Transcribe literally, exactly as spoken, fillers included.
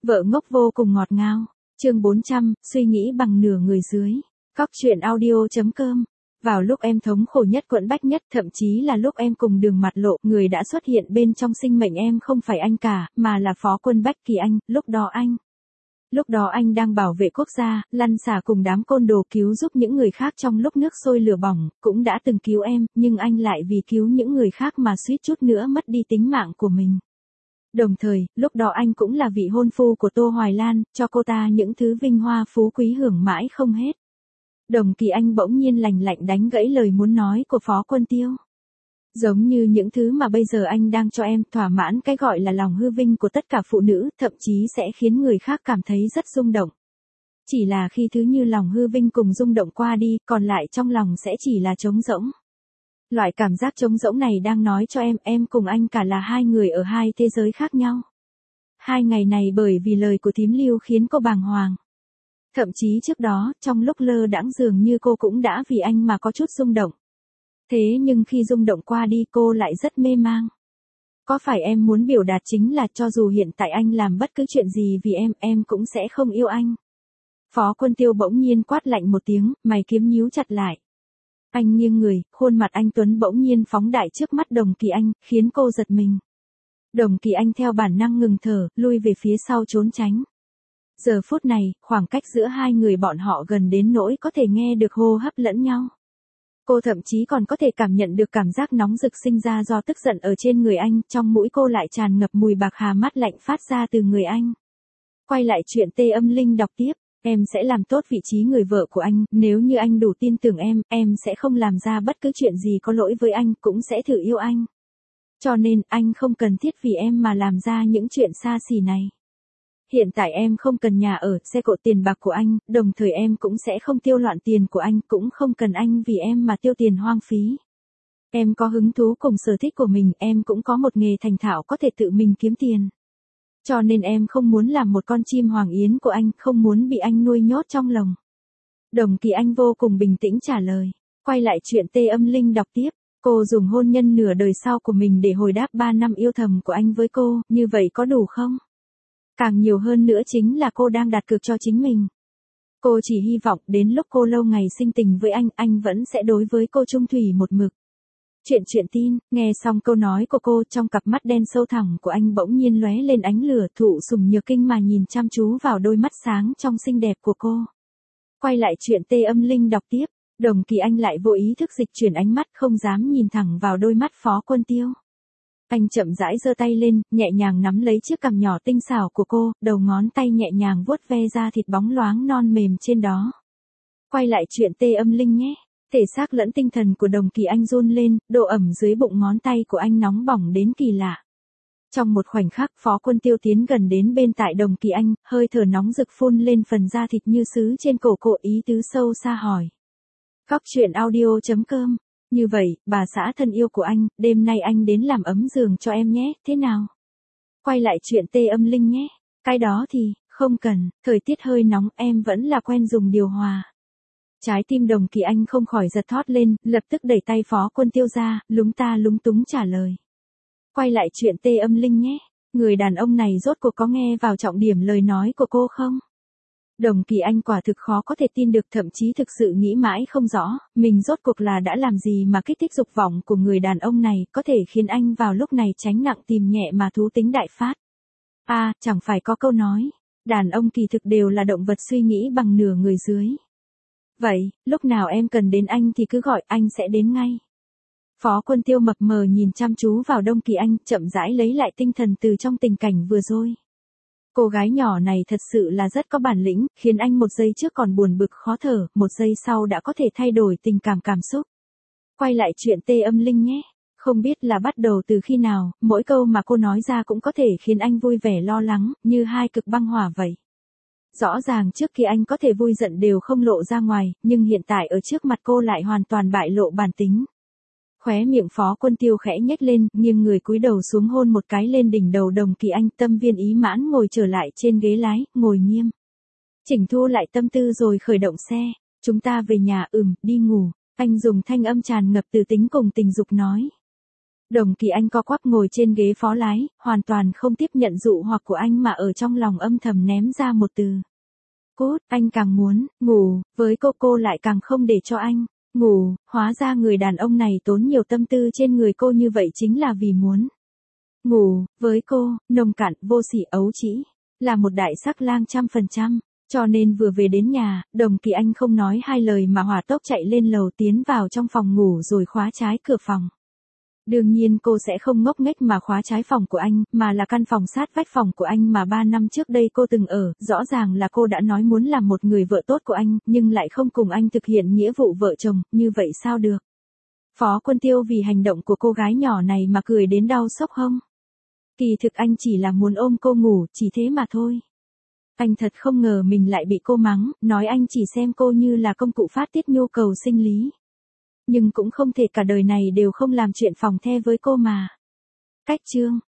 Vợ ngốc vô cùng ngọt ngào. Chương bốn trăm, suy nghĩ bằng nửa người dưới. Cóc truyện audio.com. Vào lúc em thống khổ nhất quẫn bách nhất, thậm chí là lúc em cùng đường mặt lộ, người đã xuất hiện bên trong sinh mệnh em không phải anh cả, mà là Phó Quân Bách Kỳ Anh, lúc đó anh. Lúc đó anh đang bảo vệ quốc gia, lăn xả cùng đám côn đồ cứu giúp những người khác trong lúc nước sôi lửa bỏng, cũng đã từng cứu em, nhưng anh lại vì cứu những người khác mà suýt chút nữa mất đi tính mạng của mình. Đồng thời, lúc đó anh cũng là vị hôn phu của Tô Hoài Lan, cho cô ta những thứ vinh hoa phú quý hưởng mãi không hết. Đồng Kỳ Anh bỗng nhiên lành lạnh đánh gãy lời muốn nói của Phó Quân Tiêu. Giống như những thứ mà bây giờ anh đang cho em, thỏa mãn cái gọi là lòng hư vinh của tất cả phụ nữ, thậm chí sẽ khiến người khác cảm thấy rất rung động. Chỉ là khi thứ như lòng hư vinh cùng rung động qua đi, còn lại trong lòng sẽ chỉ là trống rỗng. Loại cảm giác trống rỗng này đang nói cho em, em cùng anh cả là hai người ở hai thế giới khác nhau. Hai ngày này bởi vì lời của thím Lưu khiến cô bàng hoàng. Thậm chí trước đó, trong lúc lơ đãng dường như cô cũng đã vì anh mà có chút rung động. Thế nhưng khi rung động qua đi cô lại rất mê mang. Có phải em muốn biểu đạt chính là cho dù hiện tại anh làm bất cứ chuyện gì vì em, em cũng sẽ không yêu anh. Phó Quân Tiêu bỗng nhiên quát lạnh một tiếng, mày kiếm nhíu chặt lại. Anh nghiêng người, khuôn mặt anh Tuấn bỗng nhiên phóng đại trước mắt Đồng Kỳ Anh, khiến cô giật mình. Đồng Kỳ Anh theo bản năng ngừng thở, lui về phía sau trốn tránh. Giờ phút này, khoảng cách giữa hai người bọn họ gần đến nỗi có thể nghe được hô hấp lẫn nhau. Cô thậm chí còn có thể cảm nhận được cảm giác nóng rực sinh ra do tức giận ở trên người anh, trong mũi cô lại tràn ngập mùi bạc hà mát lạnh phát ra từ người anh. Quay lại chuyện Tê Âm Linh đọc tiếp, em sẽ làm tốt vị trí người vợ của anh, nếu như anh đủ tin tưởng em, em sẽ không làm ra bất cứ chuyện gì có lỗi với anh, cũng sẽ thử yêu anh. Cho nên, anh không cần thiết vì em mà làm ra những chuyện xa xỉ này. Hiện tại em không cần nhà ở, xe cộ tiền bạc của anh, đồng thời em cũng sẽ không tiêu loạn tiền của anh, cũng không cần anh vì em mà tiêu tiền hoang phí. Em có hứng thú cùng sở thích của mình, em cũng có một nghề thành thạo có thể tự mình kiếm tiền. Cho nên em không muốn làm một con chim hoàng yến của anh, không muốn bị anh nuôi nhốt trong lồng. Đồng Kỳ Anh vô cùng bình tĩnh trả lời. Quay lại chuyện Tê Âm Linh đọc tiếp. Cô dùng hôn nhân nửa đời sau của mình để hồi đáp ba năm yêu thầm của anh với cô, như vậy có đủ không? Càng nhiều hơn nữa chính là cô đang đặt cược cho chính mình. Cô chỉ hy vọng đến lúc cô lâu ngày sinh tình với anh, anh vẫn sẽ đối với cô trung thủy một mực. Chuyện chuyện tin, nghe xong câu nói của cô, trong cặp mắt đen sâu thẳm của anh bỗng nhiên lóe lên ánh lửa, Thụ Sùng Nhược Kinh mà nhìn chăm chú vào đôi mắt sáng trong xinh đẹp của cô. Quay lại chuyện Tê Âm Linh đọc tiếp, Đồng Kỳ Anh lại vô ý thức dịch chuyển ánh mắt, không dám nhìn thẳng vào đôi mắt Phó Quân Tiêu. Anh chậm rãi giơ tay lên, nhẹ nhàng nắm lấy chiếc cằm nhỏ tinh xảo của cô, đầu ngón tay nhẹ nhàng vuốt ve da thịt bóng loáng non mềm trên đó. Quay lại chuyện Tê Âm Linh nhé. Thể xác lẫn tinh thần của Đồng Kỳ Anh run lên, độ ẩm dưới bụng ngón tay của anh nóng bỏng đến kỳ lạ. Trong một khoảnh khắc, Phó Quân Tiêu tiến gần đến bên tại Đồng Kỳ Anh, hơi thở nóng rực phun lên phần da thịt như sứ trên cổ cô, ý tứ sâu xa hỏi. Cóc truyện audio.com. Như vậy, bà xã thân yêu của anh, đêm nay anh đến làm ấm giường cho em nhé, thế nào? Quay lại chuyện Tê Âm Linh nhé. Cái đó thì, không cần, thời tiết hơi nóng, em vẫn là quen dùng điều hòa. Trái tim Đồng Kỳ Anh không khỏi giật thót lên, lập tức đẩy tay Phó Quân Tiêu ra, lúng ta lúng túng trả lời. Quay lại chuyện Tê Âm Linh nhé. Người đàn ông này rốt cuộc có nghe vào trọng điểm lời nói của cô không? Đồng Kỳ Anh quả thực khó có thể tin được, thậm chí thực sự nghĩ mãi không rõ, mình rốt cuộc là đã làm gì mà kích thích dục vọng của người đàn ông này, có thể khiến anh vào lúc này tránh nặng tìm nhẹ mà thú tính đại phát. À, chẳng phải có câu nói, đàn ông kỳ thực đều là động vật suy nghĩ bằng nửa người dưới. Vậy, lúc nào em cần đến anh thì cứ gọi, anh sẽ đến ngay. Phó Quân Tiêu mập mờ nhìn chăm chú vào Đồng Kỳ Anh, chậm rãi lấy lại tinh thần từ trong tình cảnh vừa rồi. Cô gái nhỏ này thật sự là rất có bản lĩnh, khiến anh một giây trước còn buồn bực khó thở, một giây sau đã có thể thay đổi tình cảm cảm xúc. Quay lại chuyện Tê Âm Linh nhé. Không biết là bắt đầu từ khi nào, mỗi câu mà cô nói ra cũng có thể khiến anh vui vẻ lo lắng, như hai cực băng hỏa vậy. Rõ ràng trước khi anh có thể vui giận đều không lộ ra ngoài, nhưng hiện tại ở trước mặt cô lại hoàn toàn bại lộ bản tính. Khóe miệng Phó Quân Tiêu khẽ nhếch lên, nghiêng người cúi đầu xuống hôn một cái lên đỉnh đầu Đồng Kỳ Anh, tâm viên ý mãn ngồi trở lại trên ghế lái, ngồi nghiêm. Chỉnh thu lại tâm tư rồi khởi động xe, chúng ta về nhà, ừm, đi ngủ, anh dùng thanh âm tràn ngập từ tính cùng tình dục nói. Đồng Kỳ Anh co quắp ngồi trên ghế phó lái, hoàn toàn không tiếp nhận dụ hoặc của anh mà ở trong lòng âm thầm ném ra một từ. Cút, anh càng muốn, ngủ, với cô cô lại càng không để cho anh, ngủ, hóa ra người đàn ông này tốn nhiều tâm tư trên người cô như vậy chính là vì muốn. Ngủ, với cô, nông cạn, vô sỉ ấu trĩ, là một đại sắc lang trăm phần trăm. Cho nên vừa về đến nhà, Đồng Kỳ Anh không nói hai lời mà hỏa tốc chạy lên lầu tiến vào trong phòng ngủ rồi khóa trái cửa phòng. Đương nhiên cô sẽ không ngốc nghếch mà khóa trái phòng của anh, mà là căn phòng sát vách phòng của anh mà ba năm trước đây cô từng ở, rõ ràng là cô đã nói muốn làm một người vợ tốt của anh, nhưng lại không cùng anh thực hiện nghĩa vụ vợ chồng, như vậy sao được? Phó Quân Tiêu vì hành động của cô gái nhỏ này mà cười đến đau xốc hông. Kỳ thực anh chỉ là muốn ôm cô ngủ, chỉ thế mà thôi. Anh thật không ngờ mình lại bị cô mắng, nói anh chỉ xem cô như là công cụ phát tiết nhu cầu sinh lý. Nhưng cũng không thể cả đời này đều không làm chuyện phòng the với cô mà. Cách chương